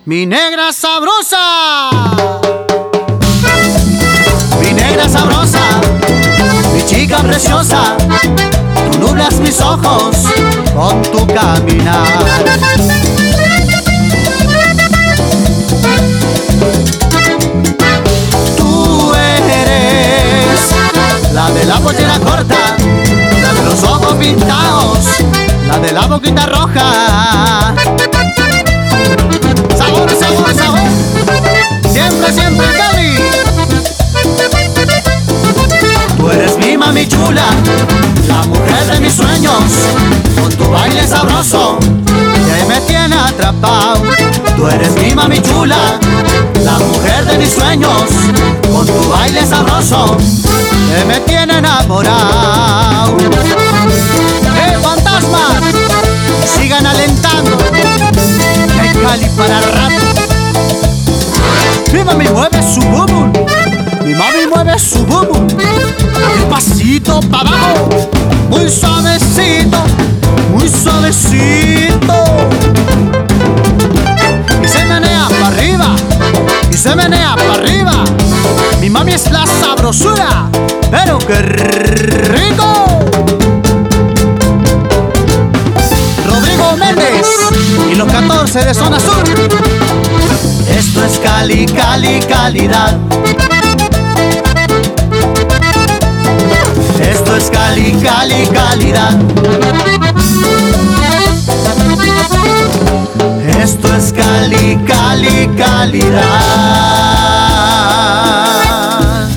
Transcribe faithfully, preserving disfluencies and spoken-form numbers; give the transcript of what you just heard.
Mi negra sabrosa, mi negra sabrosa, mi chica preciosa, tú nublas mis ojos con tu caminar. Tú eres la de la pollera corta, la de los ojos pintados, la de la boquita roja. Sabor, sabor, sabor, siempre, siempre Cali. Tú eres mi mami chula, la mujer de mis sueños, con tu baile sabroso que me tiene atrapado. Tú eres mi mami chula, la mujer de mis sueños, con tu baile sabroso que me tiene enamorado. ¡Eh, fantasmas! Sigan alentando, que hay Cali para el rato. Mi mami mueve su bubum, mi mami mueve su bubum, un pasito para abajo, muy suavecito, muy suavecito. Y se menea para arriba, y se menea para arriba. Mi mami es la sabrosura, pero qué rico. Rodrigo Méndez y los catorce de Zona Sur. Esto es Cali, Cali, calidad. Esto es Cali, Cali, calidad. Esto es Cali, Cali, calidad.